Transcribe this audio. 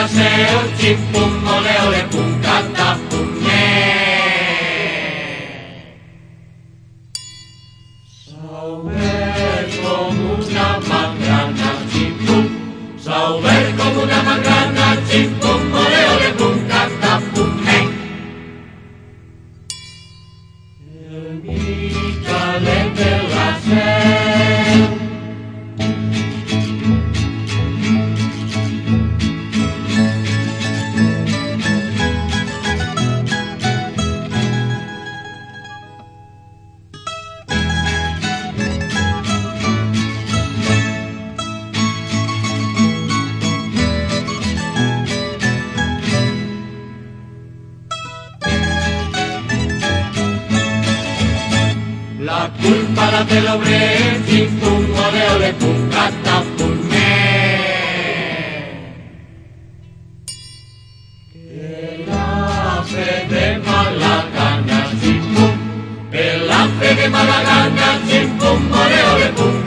laseo, chim pum, ole ole pum, canta pum, Saber como una magrana, chim pum, saber como una magrana, chim pum, ole ole pum, canta pum, El Michelete laseo. La culpa la del hombre, chim pum, ole ole pum, canta pum, El ave de mala gana, chim pum, el ave de mala gana, chim pum, ole ole pum,